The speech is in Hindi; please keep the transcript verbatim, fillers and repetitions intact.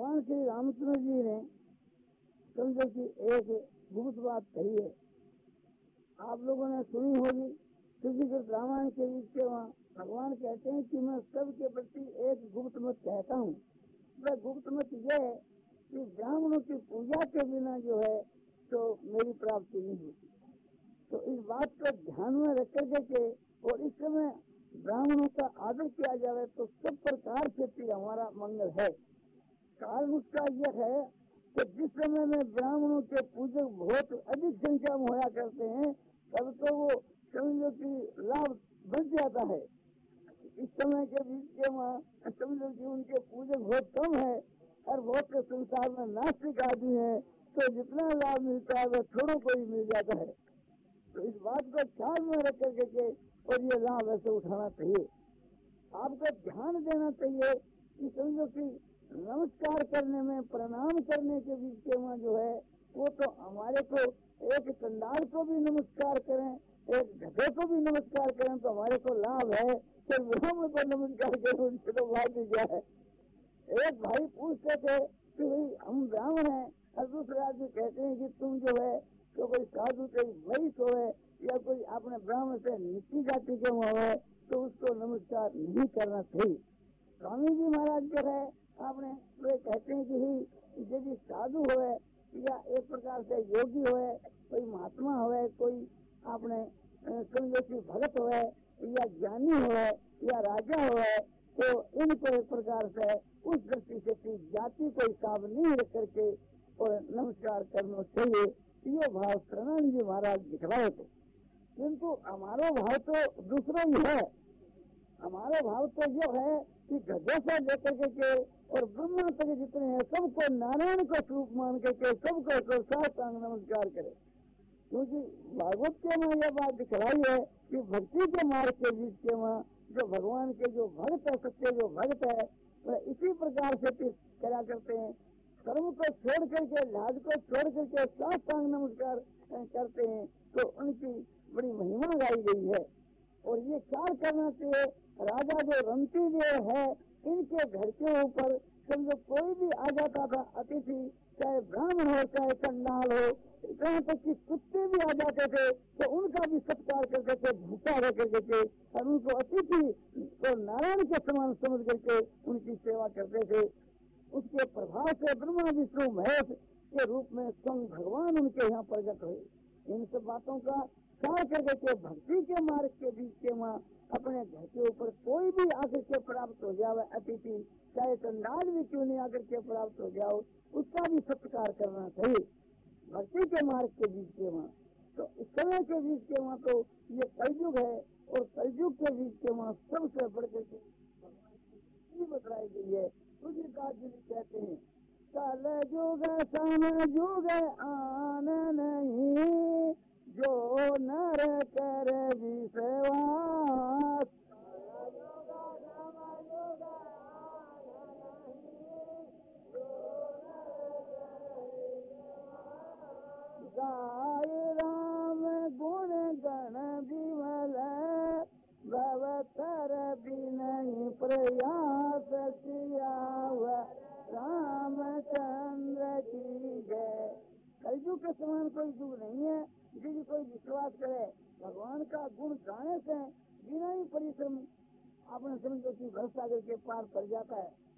भगवान श्री रामचंद्र जी ने समझो कि एक गुप्त बात कही है, आप लोगों ने सुनी होगी। श्रीकृष्ण रामायण के बीच के वहाँ भगवान कहते हैं कि मैं सबके प्रति एक गुप्त मत कहता हूँ। वह गुप्त मत यह है कि ब्राह्मणों की पूजा के बिना जो है तो मेरी प्राप्ति नहीं होती। तो इस बात को ध्यान में रख करके के और इस समय ब्राह्मणों का आदर किया जाए तो सब प्रकार से हमारा मंगल है। कारण उसका यह है कि जिस समय में ब्राह्मणों के पूजक बहुत अधिक संख्या में होया करते हैं तब तो वो समझो कि लाभ बच जाता है। इस समय के बीच के वहाँ समझो कि उनके पूजक बहुत कम है और बहुत के संसार में नास्तिक आदमी है, तो जितना लाभ मिलता है वह थोड़ों को ही मिल जाता है। तो इस बात को ख्याल में रख करके और ये लाभ ऐसे उठाना चाहिए। आपको ध्यान देना चाहिए कि समझो कि नमस्कार करने में, प्रणाम करने के बीच के वहाँ जो है वो तो हमारे को एक चंडाल को भी नमस्कार करें, एक गधे को भी नमस्कार करें तो हमारे को लाभ है। तो ब्राह्मण को नमस्कार करें उनसे तो बात ही क्या है। एक भाई पूछते थे कि भाई हम ब्राह्मण हैं और दूसरे आदमी कहते हैं कि तुम जो है तो कोई साधु कोई वैश्य हो या कोई अपने ब्राह्मण से नीची जाति के हो तो उसको नमस्कार नहीं करना चाहिए। स्वामी जी महाराज जो है आपने वे कहते हैं कि यदि साधु हो या एक प्रकार से योगी हो, कोई महात्मा हो, कोई आपने समझो कि भगत हो या ज्ञानी हो या राजा हो, तो इनको एक प्रकार से उस दृष्टि से जाति को हिसाब नहीं रख करके और नमस्कार करना चाहिए। ये भाव शरणानंद जी महाराज दिखलाए थे, किंतु हमारा भाव तो दूसरा ही है। हमारा भाव तो जो है कि गधे से लेकर के और ब्रह्मा तक जितने हैं सबको नारायण को स्वरूप मान करके सबको साष्टांग नमस्कार करे। क्योंकि भागवत के में यह बात दिखलाई है कि भक्ति के मार्ग के बीच के वहाँ जो भगवान के जो भक्त है, सच्चे जो भक्त है, वह इसी प्रकार से क्या करते हैं, कर्म को छोड़ करके, लाज को छोड़ करके साष्टांग नमस्कार करते हैं। तो उनकी बड़ी महिमा गाई गई है। और ये ख्याल करना चाहिए, राजा जो रणतीदेव है इनके घर के ऊपर समझो कोई भी आ जाता था अतिथि, चाहे ब्राह्मण हो चाहे चंडाल हो, यहाँ तक कि कुत्ते भी आ जाते थे तो उनका भी सत्कार करके थे, भूखा रह करके थे और उनको अतिथि तो नारायण के समान समझ करके उनकी सेवा करते थे। उसके प्रभाव से ब्रह्मा विष्णु महेश के रूप में स्वयं भगवान उनके यहाँ प्रकट हुए। इन सब बातों का ख्याल करके के भक्ति के मार्ग के बीच के वहाँ अपने घर के ऊपर कोई भी आकर के प्राप्त हो जाए अतिथि, चाहे चंडाल भी क्यों नहीं आकर के प्राप्त हो जाओ, उसका भी सत्कार करना चाहिए भक्ति के मार्ग के बीच के वहाँ। तो इस समय के बीच के वहाँ तो ये कलयुग है और कलयुग के बीच के वहाँ सबसे बढ़ करके बताई गई है। तुलसीदास जी कहते हैं कल युग सम युग आन नहीं, जो नर कर विश्वास। गाय राम गुण गण विमल, भवतर बिनहि प्रयास सियाव रामचंद्र की जय। कलयुग के समान कोई युग नहीं है जिसकी कोई विश्वास करे भगवान का गुण गाने से बिना ही परिश्रम आपने समझो कि भ्रष्टाचार के पार पड़ जाता है।